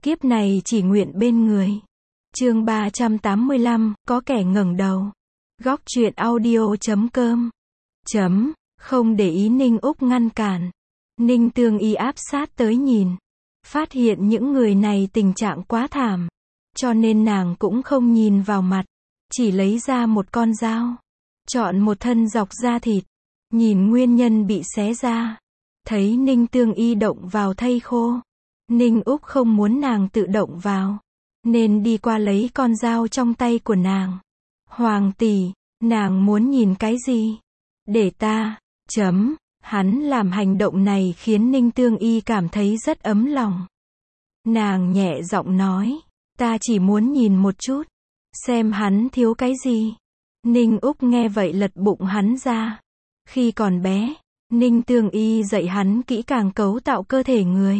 Kiếp này chỉ nguyện bên người. Chương 385, có kẻ ngẩng đầu. Góc truyện audio.com. Không để ý Ninh Úc ngăn cản. Ninh Tương Y áp sát tới nhìn. Phát hiện những người này tình trạng quá thảm. Cho nên nàng cũng không nhìn vào mặt. Chỉ lấy ra một con dao. Chọn một thân dọc da thịt. Nhìn nguyên nhân bị xé ra. Thấy Ninh Tương Y động vào thây khô. Ninh Úc không muốn nàng tự động vào. Nên đi qua lấy con dao trong tay của nàng. Hoàng tỷ, nàng muốn nhìn cái gì? Để ta. Hắn làm hành động này khiến Ninh Tương Y cảm thấy rất ấm lòng. Nàng nhẹ giọng nói. Ta chỉ muốn nhìn một chút. Xem hắn thiếu cái gì. Ninh Úc nghe vậy lật bụng hắn ra. Khi còn bé, Ninh Tương Y dạy hắn kỹ càng cấu tạo cơ thể người.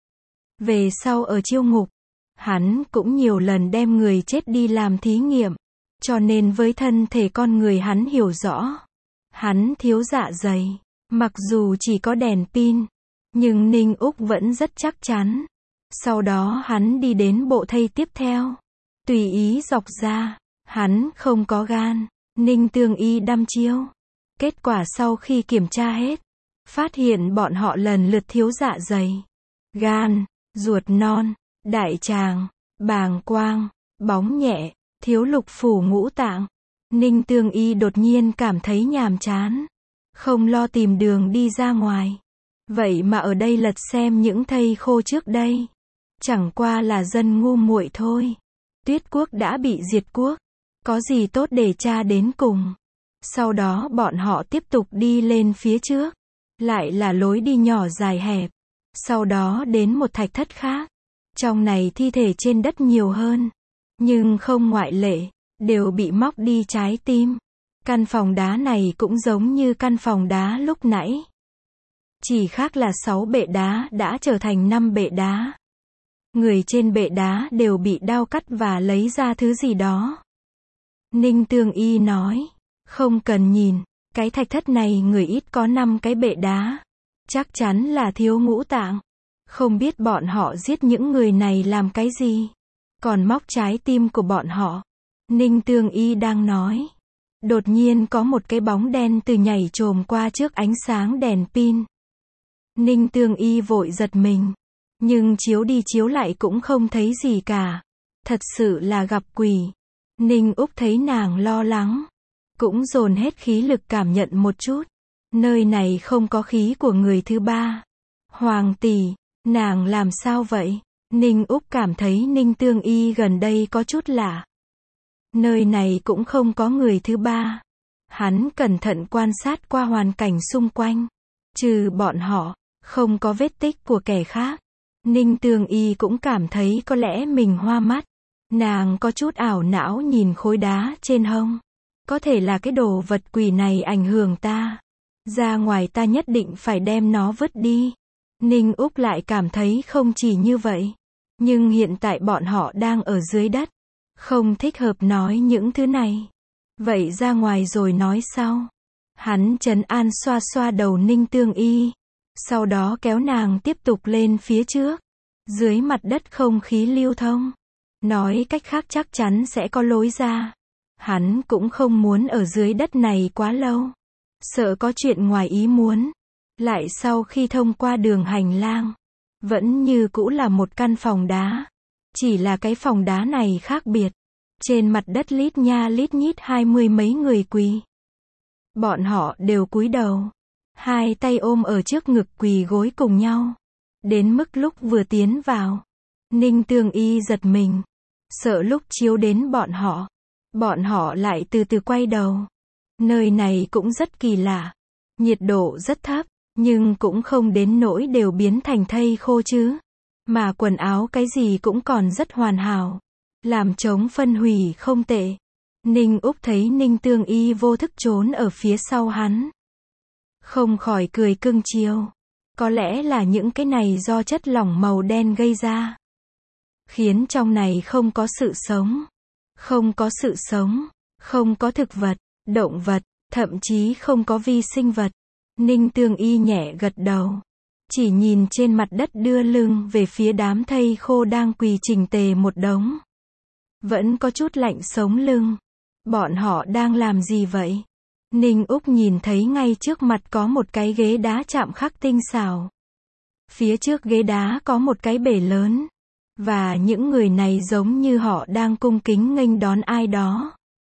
Về sau ở chiêu ngục, hắn cũng nhiều lần đem người chết đi làm thí nghiệm. Cho nên với thân thể con người hắn hiểu rõ. Hắn thiếu dạ dày. Mặc dù chỉ có đèn pin, nhưng Ninh Úc vẫn rất chắc chắn. Sau đó hắn đi đến bộ thây tiếp theo. Tùy ý dọc ra. Hắn không có gan. Ninh Tương Y đăm chiêu. Kết quả sau khi kiểm tra hết, phát hiện bọn họ lần lượt thiếu dạ dày, gan, ruột non, đại tràng, bàng quang, bóng nhẹ, thiếu lục phủ ngũ tạng. Ninh Tương Y đột nhiên cảm thấy nhàm chán. Không lo tìm đường đi ra ngoài. Vậy mà ở đây lật xem những thây khô trước đây. Chẳng qua là dân ngu muội thôi. Tuyết quốc đã bị diệt quốc. Có gì tốt để tra đến cùng. Sau đó bọn họ tiếp tục đi lên phía trước. Lại là lối đi nhỏ dài hẹp. Sau đó đến một thạch thất khác. Trong này thi thể trên đất nhiều hơn. Nhưng không ngoại lệ. Đều bị móc đi trái tim. Căn phòng đá này cũng giống như căn phòng đá lúc nãy. Chỉ khác là 6 bệ đá đã trở thành 5 bệ đá. Người trên bệ đá đều bị đao cắt và lấy ra thứ gì đó. Ninh Tương Y nói. Không cần nhìn. Cái thạch thất này người ít có 5 cái bệ đá. Chắc chắn là thiếu ngũ tạng. Không biết bọn họ giết những người này làm cái gì. Còn móc trái tim của bọn họ. Ninh Tương Y đang nói. Đột nhiên có một cái bóng đen từ nhảy chồm qua trước ánh sáng đèn pin. Ninh Tương Y vội giật mình. Nhưng chiếu đi chiếu lại cũng không thấy gì cả. Thật sự là gặp quỷ. Ninh Úc thấy nàng lo lắng. Cũng dồn hết khí lực cảm nhận một chút. Nơi này không có khí của người thứ ba. Hoàng tỷ, nàng làm sao vậy? Ninh Úc cảm thấy Ninh Tương Y gần đây có chút lạ. Nơi này cũng không có người thứ ba. Hắn cẩn thận quan sát qua hoàn cảnh xung quanh. Trừ bọn họ, không có vết tích của kẻ khác. Ninh Tương Y cũng cảm thấy có lẽ mình hoa mắt. Nàng có chút ảo não nhìn khối đá trên hông. Có thể là cái đồ vật quỷ này ảnh hưởng ta. Ra ngoài ta nhất định phải đem nó vứt đi. Ninh Úc lại cảm thấy không chỉ như vậy. Nhưng hiện tại bọn họ đang ở dưới đất. Không thích hợp nói những thứ này. Vậy ra ngoài rồi nói sau. Hắn trấn an xoa xoa đầu Ninh Tương Y. Sau đó kéo nàng tiếp tục lên phía trước. Dưới mặt đất không khí lưu thông. Nói cách khác chắc chắn sẽ có lối ra. Hắn cũng không muốn ở dưới đất này quá lâu. Sợ có chuyện ngoài ý muốn. Lại sau khi thông qua đường hành lang. Vẫn như cũ là một căn phòng đá. Chỉ là cái phòng đá này khác biệt. Trên mặt đất lít nha lít nhít 20 mấy người quỳ. Bọn họ đều cúi đầu. Hai tay ôm ở trước ngực quỳ gối cùng nhau. Đến mức lúc vừa tiến vào. Ninh Tương Y giật mình. Sợ lúc chiếu đến bọn họ lại từ từ quay đầu. Nơi này cũng rất kỳ lạ. Nhiệt độ rất thấp. Nhưng cũng không đến nỗi đều biến thành thây khô chứ. Mà quần áo cái gì cũng còn rất hoàn hảo. Làm chống phân hủy không tệ. Ninh Úc thấy Ninh Tương Y vô thức trốn ở phía sau hắn. Không khỏi cười cưng chiều. Có lẽ là những cái này do chất lỏng màu đen gây ra. Khiến trong này không có sự sống. Không có sự sống. Không có thực vật, động vật, thậm chí không có vi sinh vật. Ninh Tương Y nhẹ gật đầu. chỉ nhìn trên mặt đất đưa lưng về phía đám thây khô đang quỳ chỉnh tề một đống. Vẫn có chút lạnh sống lưng. Bọn họ đang làm gì vậy? Ninh Úc nhìn thấy ngay trước mặt có một cái ghế đá chạm khắc tinh xảo. Phía trước ghế đá có một cái bể lớn. Và những người này giống như họ đang cung kính nghênh đón ai đó.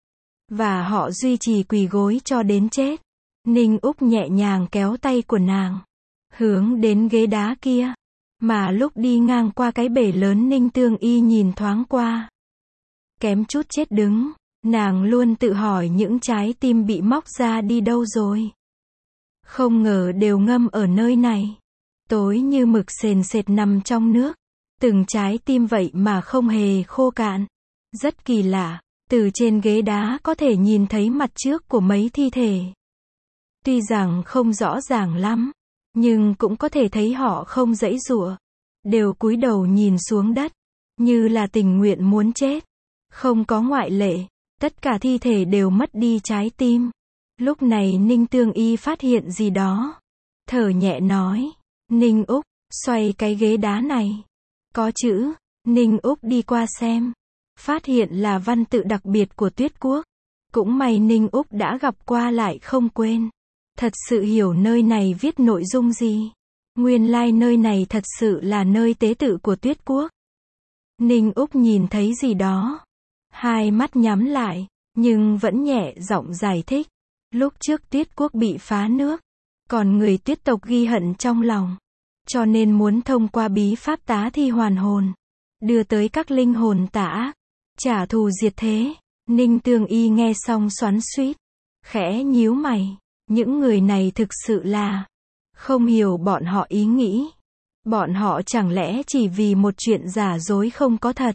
Và họ duy trì quỳ gối cho đến chết. Ninh Úc nhẹ nhàng kéo tay của nàng. Hướng đến ghế đá kia. Mà lúc đi ngang qua cái bể lớn Ninh Tương Y nhìn thoáng qua. Kém chút chết đứng. Nàng luôn tự hỏi những trái tim bị móc ra đi đâu rồi. Không ngờ đều ngâm ở nơi này. Tối như mực sền sệt nằm trong nước. Từng trái tim vậy mà không hề khô cạn. Rất kỳ lạ, từ trên ghế đá có thể nhìn thấy mặt trước của mấy thi thể. Tuy rằng không rõ ràng lắm, nhưng cũng có thể thấy họ không giãy giụa, đều cúi đầu nhìn xuống đất, như là tình nguyện muốn chết. Không có ngoại lệ, tất cả thi thể đều mất đi trái tim. Lúc này Ninh Tương Y phát hiện gì đó. Thở nhẹ nói, Ninh Úc, xoay cái ghế đá này. Có chữ, Ninh Úc đi qua xem. Phát hiện là văn tự đặc biệt của Tuyết Quốc. Cũng may Ninh Úc đã gặp qua lại không quên. Thật sự hiểu nơi này viết nội dung gì. Nguyên lai nơi này thật sự là nơi tế tự của Tuyết Quốc. Ninh Úc nhìn thấy gì đó. Hai mắt nhắm lại, nhưng vẫn nhẹ giọng giải thích. Lúc trước Tuyết Quốc bị phá nước. Còn người Tuyết tộc ghi hận trong lòng. Cho nên muốn thông qua bí pháp tá thi hoàn hồn. Đưa tới các linh hồn tà ác. Trả thù diệt thế. Ninh Tương Y nghe xong xoắn xuýt. Khẽ nhíu mày. Những người này thực sự là không hiểu bọn họ ý nghĩ. Bọn họ chẳng lẽ chỉ vì một chuyện giả dối không có thật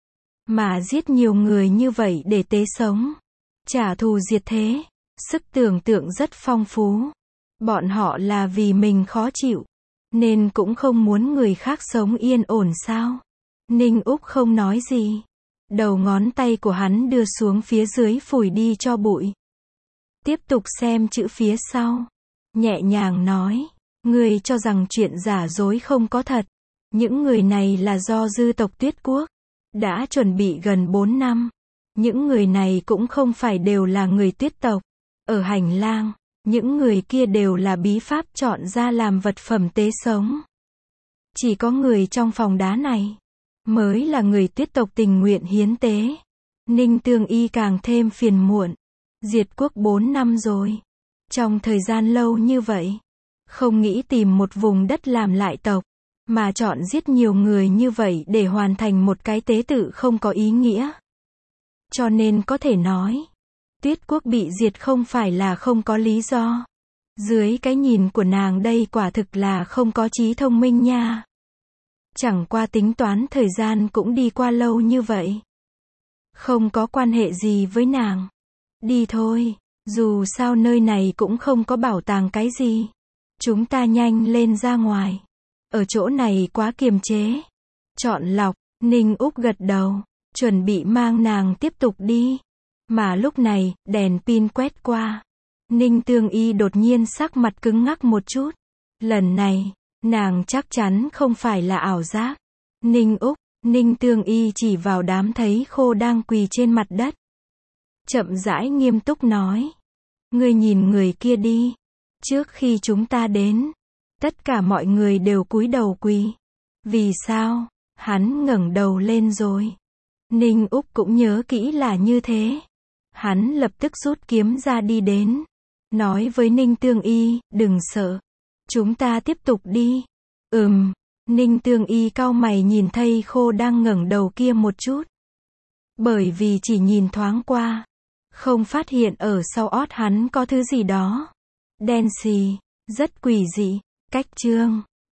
mà giết nhiều người như vậy để tế sống. Trả thù diệt thế. Sức tưởng tượng rất phong phú. Bọn họ là vì mình khó chịu. Nên cũng không muốn người khác sống yên ổn sao? Ninh Úc không nói gì. Đầu ngón tay của hắn đưa xuống phía dưới phủi đi cho bụi. Tiếp tục xem chữ phía sau. Nhẹ nhàng nói. Người cho rằng chuyện giả dối không có thật. Những người này là do dư tộc Tuyết Quốc. Đã chuẩn bị gần 4 năm. Những người này cũng không phải đều là người Tuyết tộc. Ở hành lang. Những người kia đều là bí pháp chọn ra làm vật phẩm tế sống. Chỉ có người trong phòng đá này mới là người Tuyết tộc tình nguyện hiến tế. Ninh Tương Y càng thêm phiền muộn. Diệt quốc 4 năm rồi. Trong thời gian lâu như vậy, không nghĩ tìm một vùng đất làm lại tộc, mà chọn giết nhiều người như vậy để hoàn thành một cái tế tự không có ý nghĩa. Cho nên có thể nói, Tuyết Quốc bị diệt không phải là không có lý do. Dưới cái nhìn của nàng đây quả thực là không có trí thông minh nha. Chẳng qua tính toán thời gian cũng đi qua lâu như vậy. Không có quan hệ gì với nàng. Đi thôi, dù sao nơi này cũng không có bảo tàng cái gì. Chúng ta nhanh lên ra ngoài. Ở chỗ này quá kiềm chế. Chọn lọc, Ninh Úc gật đầu, chuẩn bị mang nàng tiếp tục đi. Mà lúc này, đèn pin quét qua. Ninh Tương Y đột nhiên sắc mặt cứng ngắc một chút. Lần này, nàng chắc chắn không phải là ảo giác. Ninh Úc, Ninh Tương Y chỉ vào đám thây khô đang quỳ trên mặt đất. Chậm rãi nghiêm túc nói. Ngươi nhìn người kia đi. Trước khi chúng ta đến, tất cả mọi người đều cúi đầu quỳ. Vì sao? Hắn ngẩng đầu lên rồi. Ninh Úc cũng nhớ kỹ là như thế. Hắn lập tức rút kiếm ra đi đến. Nói với Ninh Tương Y, đừng sợ. Chúng ta tiếp tục đi. Ninh Tương Y cau mày nhìn thây khô đang ngẩng đầu kia một chút. Bởi vì chỉ nhìn thoáng qua, không phát hiện ở sau ót hắn có thứ gì đó. Đen xì, rất quỷ dị. Cách chương